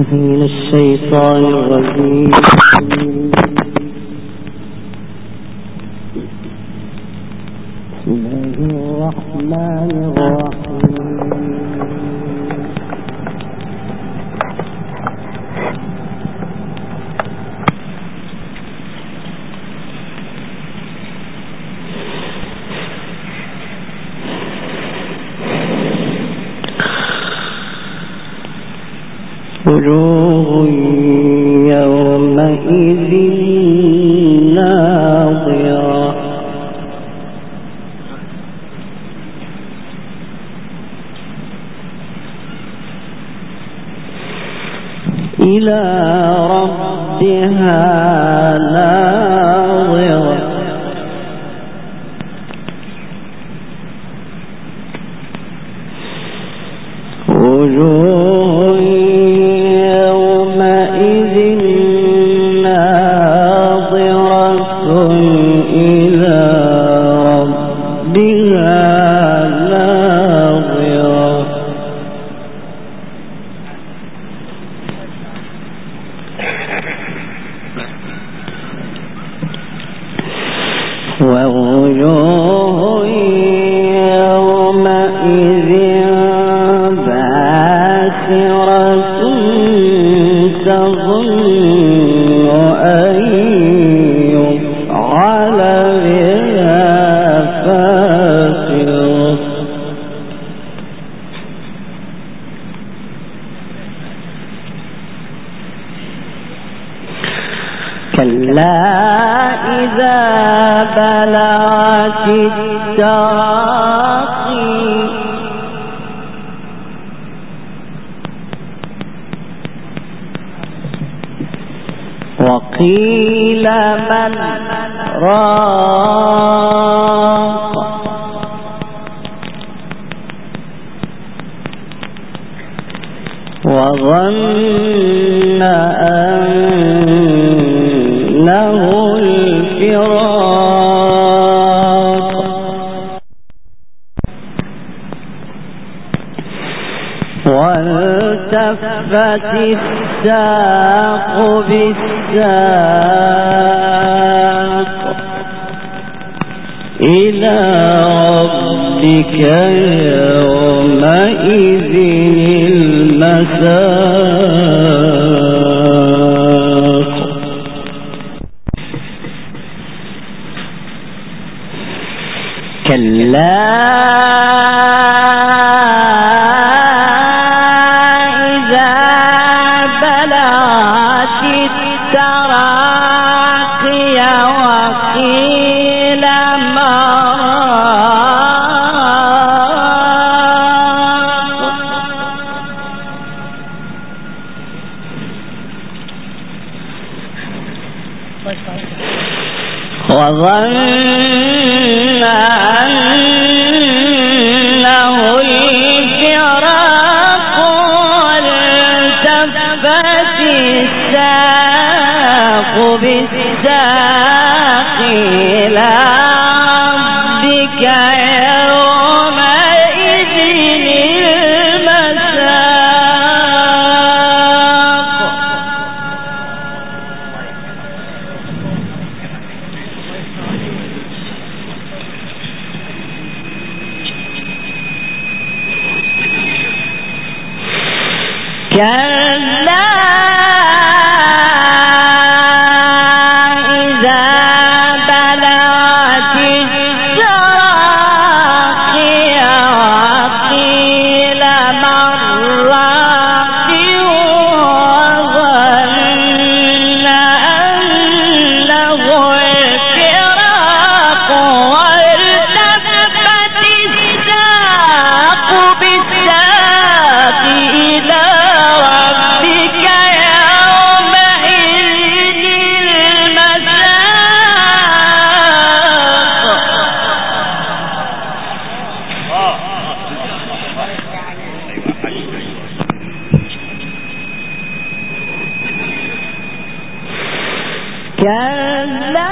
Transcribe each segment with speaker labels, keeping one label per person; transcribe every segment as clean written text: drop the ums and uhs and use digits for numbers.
Speaker 1: بالله من الشيطان الرجيم. بسم الله الرحمن الرحيم. وجوه يومئذ ناظرة إلى ربها ناظرة وجوه يومئذ ناظرة إلى ربها ناظرة ووجوه يومئذ باسرة تظن أن يفعل بها فاقرة كلا إذا بلغت التراقي وقيل من راق وظن أنه الفراق والتفت الساق بالساق إلى ربك يومئذ المساق كلا إذا بلغت التراقي وقيل وظن أنه الفراق والتفت الساق بالساق إلى ربك يومئذ المساق كلا إذا بلغت التراقي وقيل من راق وظن أنه الفراق والتفت الساق بالساق إلى ربك يومئذ المساق كلا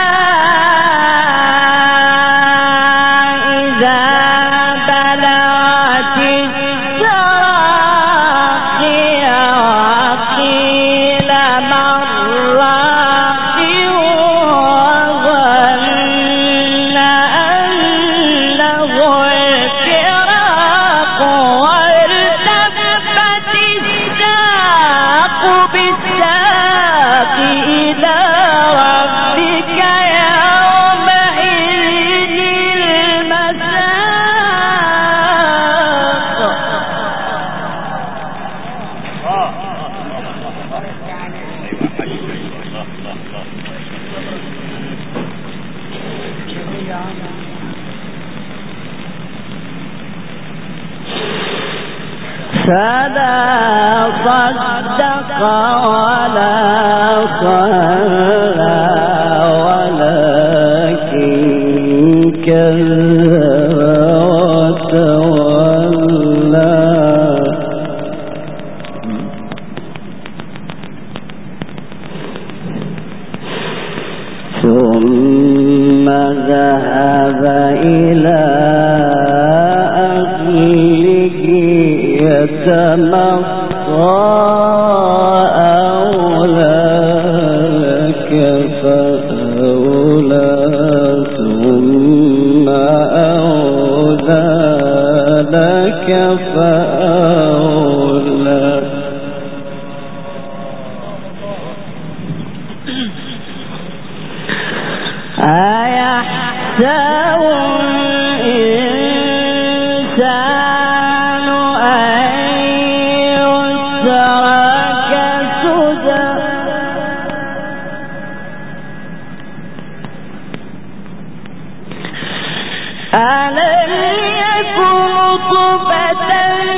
Speaker 1: إذا بلغت التراقي فلا صدق ولا صلى ولكن كذب وتولى ثم ذهب إلى أهله يتمطى أولى لك فأولى ثم أولى لك فأولى أيحسب الإنسان أن يترك سدى ألم يكن نطفة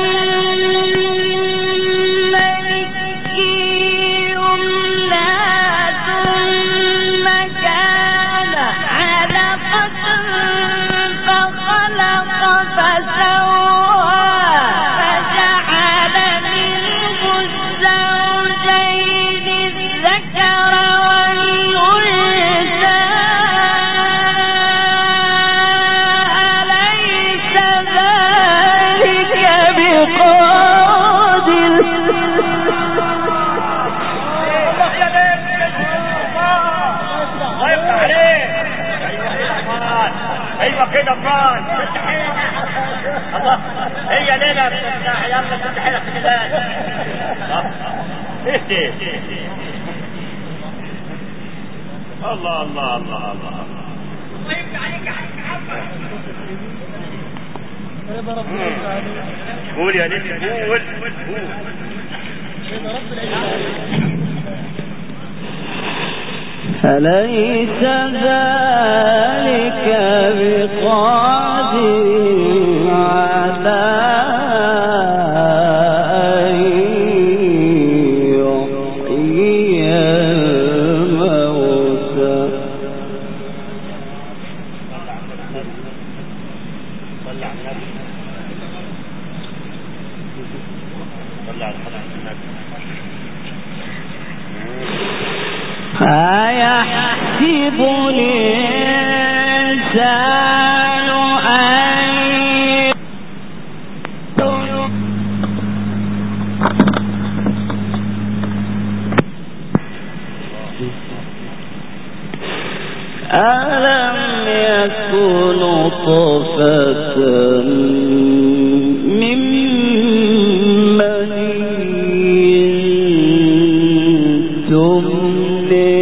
Speaker 2: كده فران الله هي ليلة بتفتح يلا بتفتح لك كده الله الله الله الله الله يبقى عليك قول يا ليلى قول
Speaker 1: أليس ذلك بقادر على أن يحيي الموتى أيحسب الإنسان ألم يكن نطفة من مني تمنى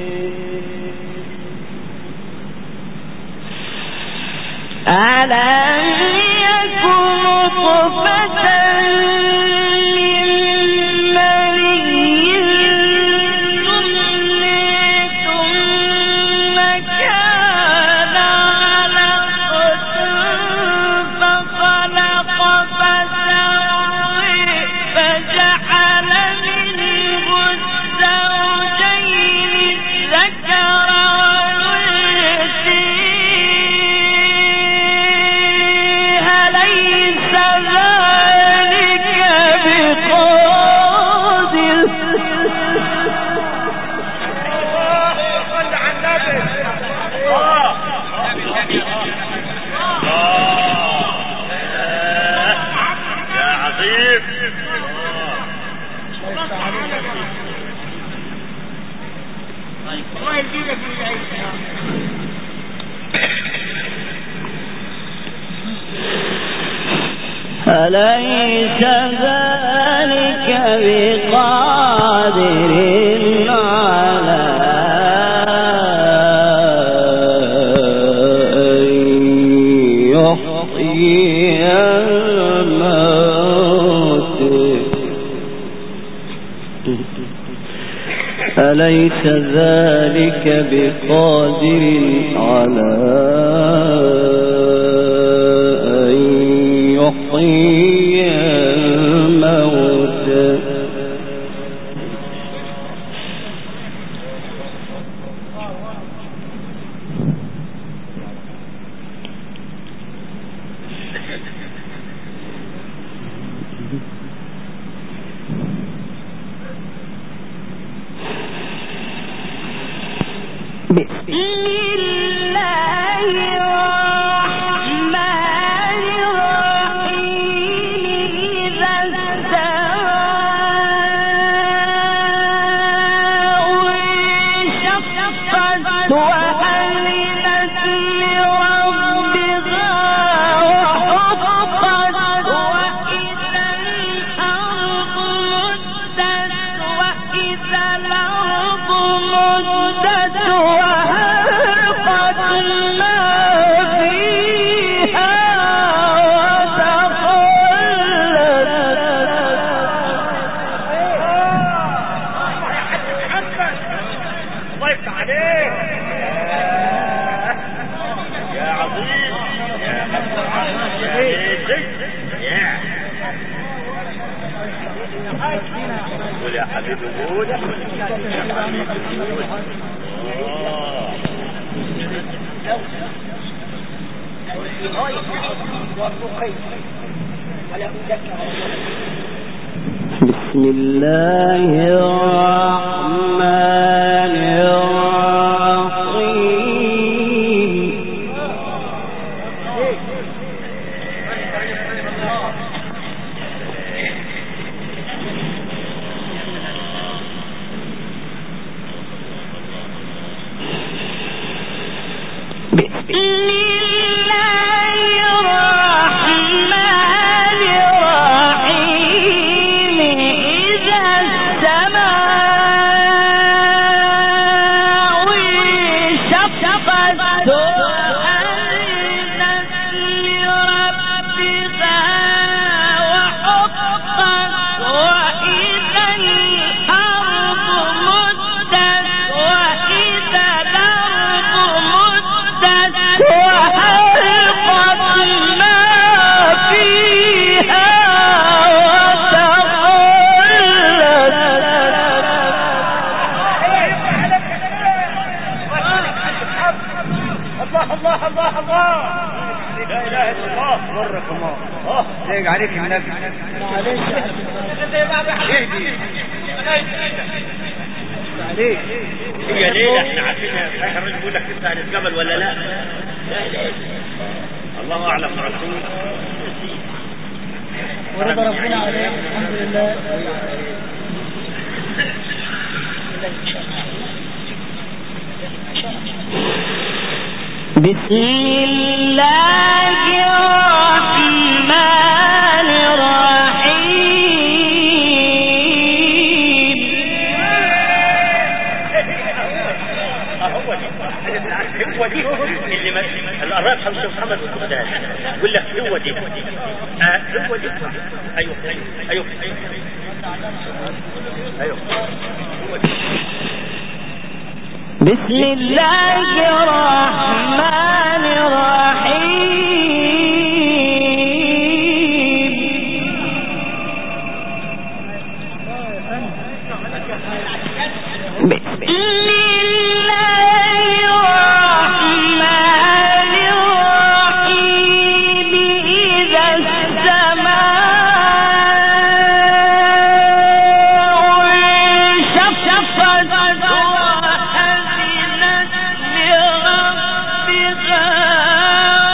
Speaker 1: ألم يكن نطفة أليس ذلك بقادر على أن يحيي الموتى أليس ذلك بقادر على أن يحيي الموت بسم الله الرحمن الرحيم
Speaker 2: عليك النبي عليك هي ليه احنا عارفين اخر رجل يقول لك تفتح الجبل ولا لا الله اعلم رسول
Speaker 3: ورضا ربنا عليه الحمد لله.
Speaker 1: بسم الله الرحمن الرحيم.
Speaker 2: هو دي اللي القراب خمسة محمد والسودان يقول لك هو دي هو دي ايوه ايوه ايوه هو دي.
Speaker 1: بسم الله الرحمن الرحيم. بسم الله الرحمن الرحيم. إذا السماء انشقت وأذنت لربها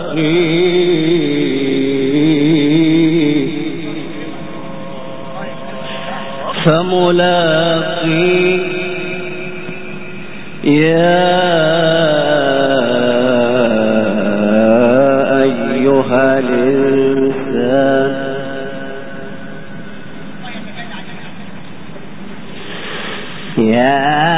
Speaker 1: فملاقي يا أيها الإنسان يا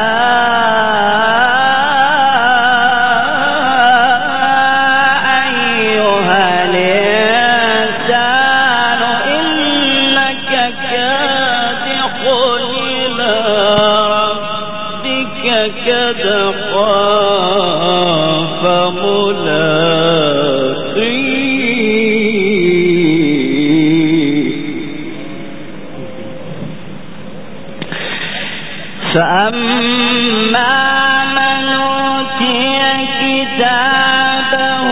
Speaker 1: فأما من أوتي كتابه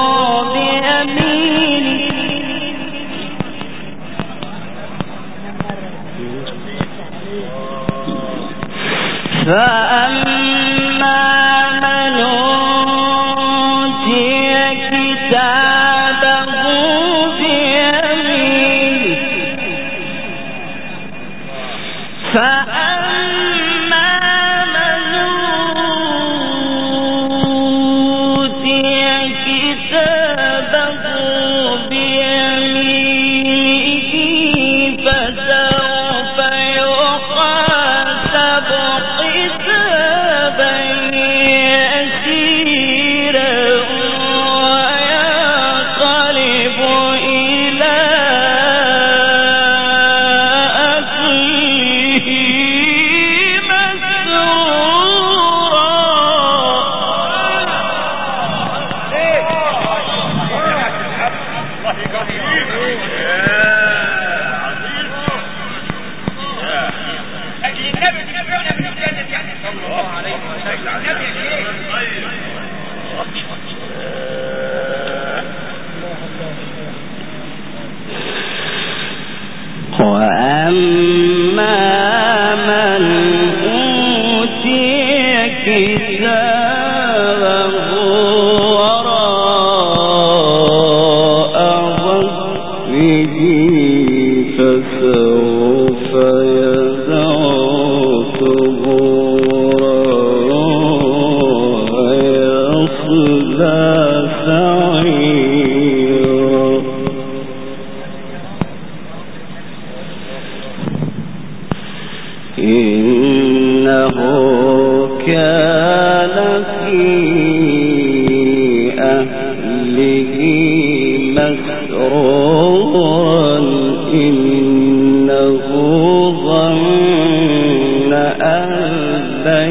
Speaker 1: بيمينه فأما من أوتي كتابه بيمينه وأما من أوتي كتابه وراء ظهره فسوف يدعو ثبورا ويصلى سعيرا إنه كان في أهله مسرورا إنه ظن أن لن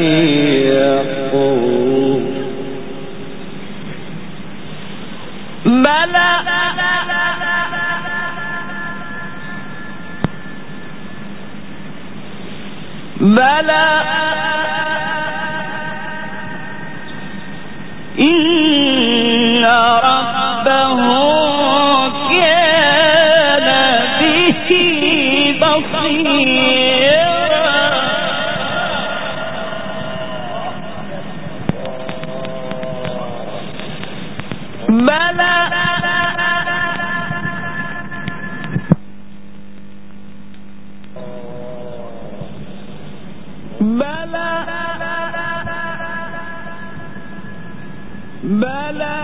Speaker 1: يحور بلى بلى إن ربه كان به بصيرا بلى بلى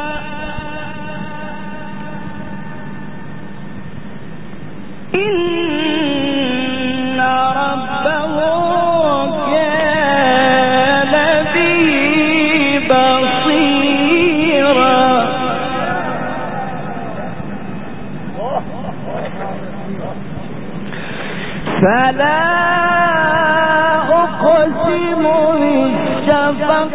Speaker 1: إن ربه كان به بصيرا فلا أقسم بالشفق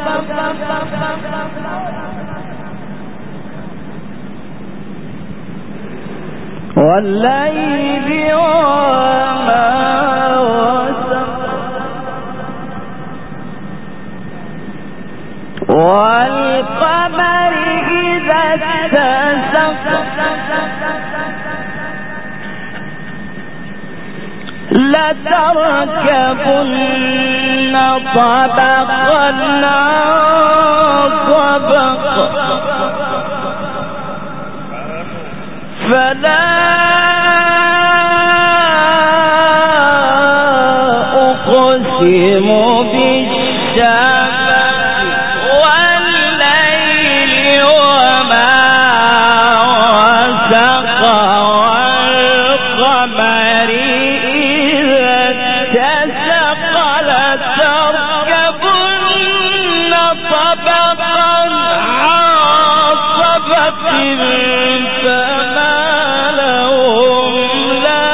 Speaker 1: والليل وما وسق والقمر إذا اتسق لتركبن طبقا عن طبق فلا أقسم بالشفق والليل وما وسق والقمر إذا اتسق لتركبن طبقا عن طبق فما لهم لا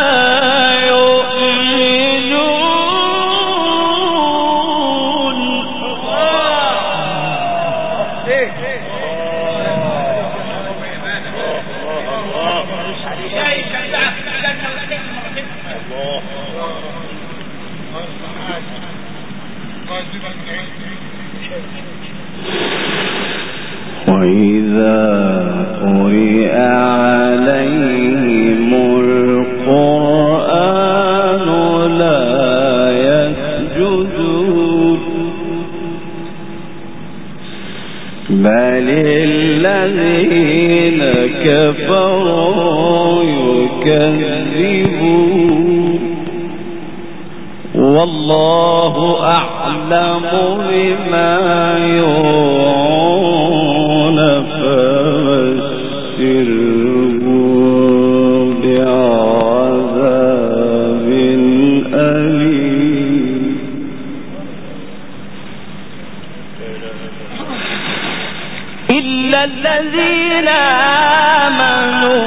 Speaker 1: وإذا قرئ عليهم القرآن لا يسجدون بل الذين كفروا يكذبون والله أعلم بما يوعون فبشرهم بعذاب أليم إلا الذين آمنوا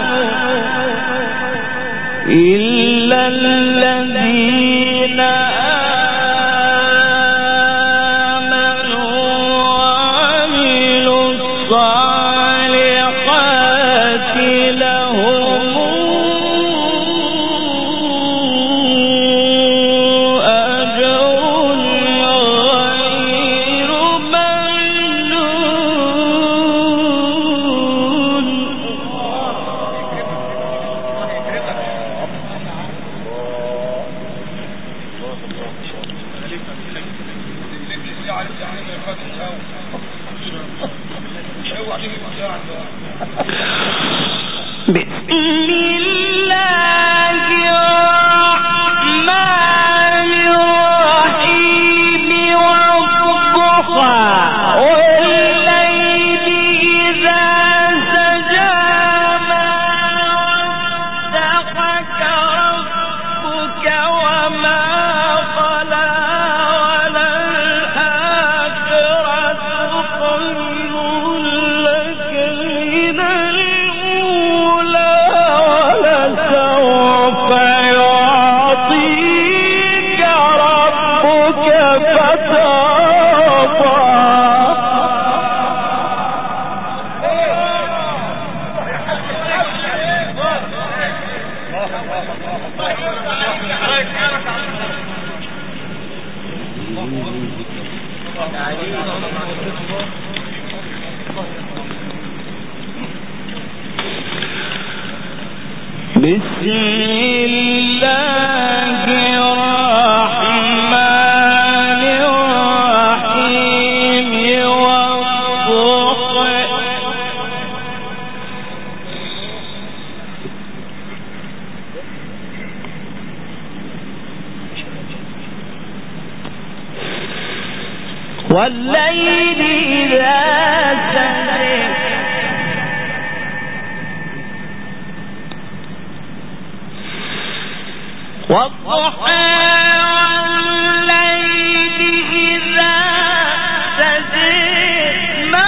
Speaker 1: وعملوا الصالحات لهم أجر غير ممنون بسم الله الرحمن الرحيم والضحى والليل إذا سجى ما ودعك ربك وما قلى وللآخرة خير لك من الأولى ولسوف يعطيك ربك فترضى بسم الله الرحمن الرحيم والضحى والليل إذا سجى والضحى والليل إذا سجى ما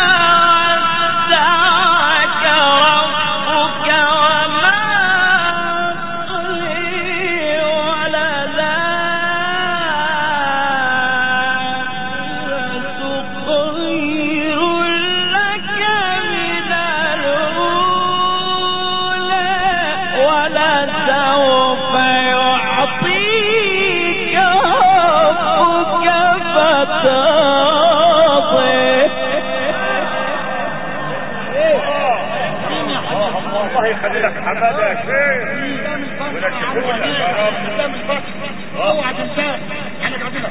Speaker 1: ودعك ربك وما قلى وللآخرة خير لك من الأولى ولسوف يعطيك ربك فترضى
Speaker 2: الله يخلي لك حماده يا شيخ ولا تقول يا رب قدام الفتح اوعى تنساه احنا قاعدين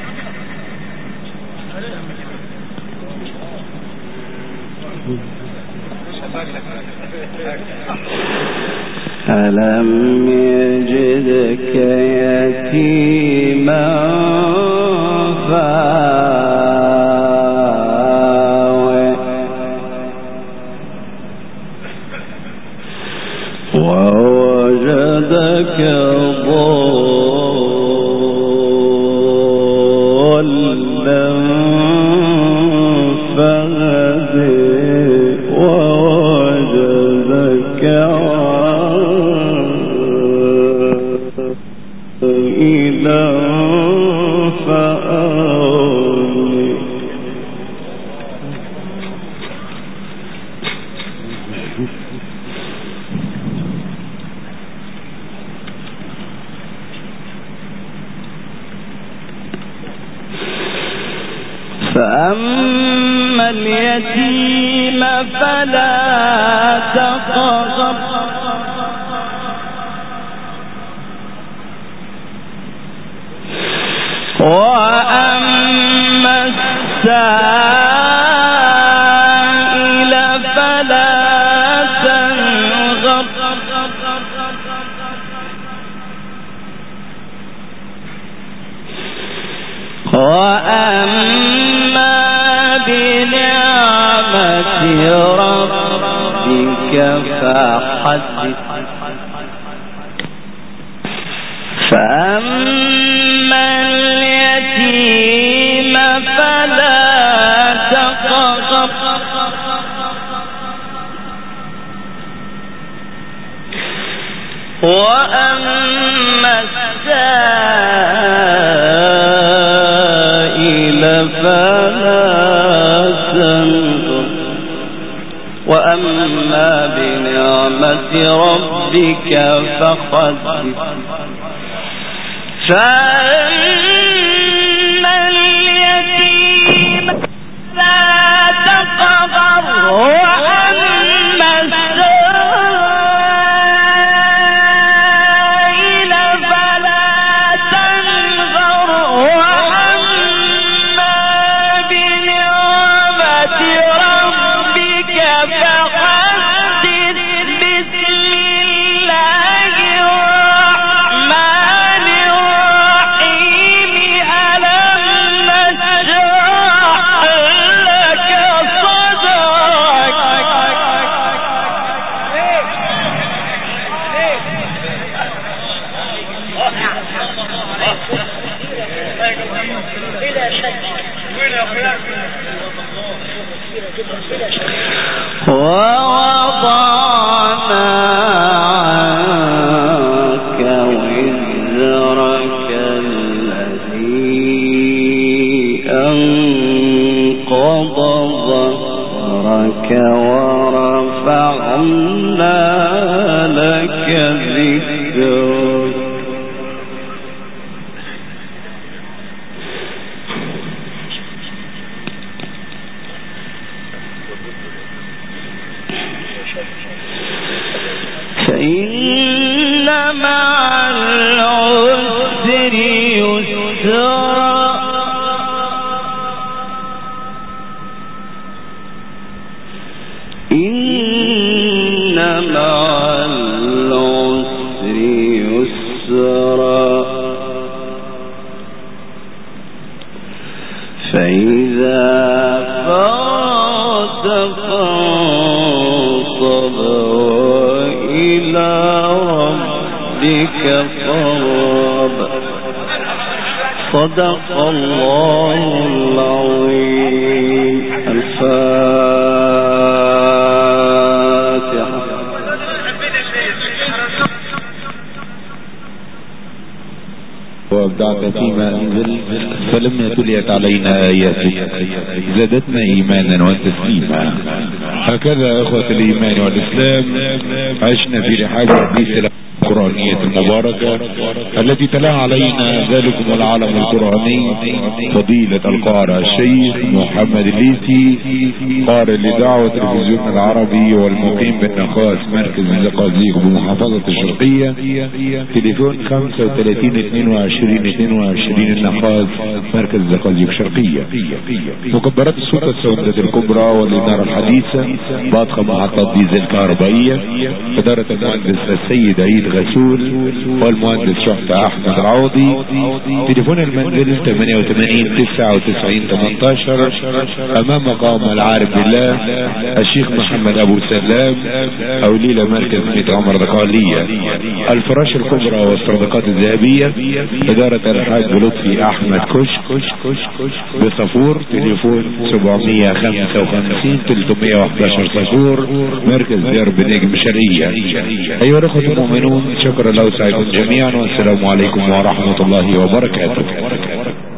Speaker 1: ألم يجدك يتيما فآوى ووجدك ضالا فهدى ووجدك عائلا فأغنى فأما اليتيم فلا تقهر وأما السائل فلا تنهر وأما بنعمة ربك فحدث فأما اليتيم فلا تقهر وأما السائل فلا تنهر وأما بنعمة ربك فحدث فأما اليتيم لا تقهر وأما السائل فلا تنهر وأما بنعمة ربك فحدث بسم الله الرحمن الرحيم ألم نشرح لك صدرك ووضعنا عنك وزرك الذي أنقض ظهرك ورفعنا لك ذكرك فإن مع العسر يسرا إن مع العسر يسرا فإذا فرغت فانصب وإلى ربك فارغب صدق الله العظيم. الفاتحة.
Speaker 4: وابدعت فيما انزل فلما تليت علينا اياتك زادتنا ايمانا وتسليما. هكذا اخوة الايمان والاسلام عشنا في رحاب حديث القرآنية المباركة التي تلا علينا ذلكم العالم القرآني فضيلة القارئ الشيخ محمد الليثي، قارئ لدعوة التلفزيون العربي والمقيم بالنخاس مركز الزقازيق بمحافظة الشرقية. تليفون 35 22 22 النخاس مركز الزقازيق الشرقية. مكبرات السلطة السوداء الكبرى والإنارة الحديثة باطخة محطة ديزل كهربائية. إدارة المهندس السيد عيد غسول والمهندس شحتة أحمد العوضي. تليفون المنزل 88 99 18 أمام مقام العارف بالله الشيخ محمد أبو سلام أو ليلة مركز ميت عمر دقالية. الفراش الكبرى والصندوقات الذهبية إدارة الحاج لطفي أحمد كشك بصفور. تليفون 755 311 صفور مركز درب نجم شرقية. أيها الأخوة المؤمنون، شكرا له سعيكم جميعا والسلام عليكم ورحمة الله وبركاته.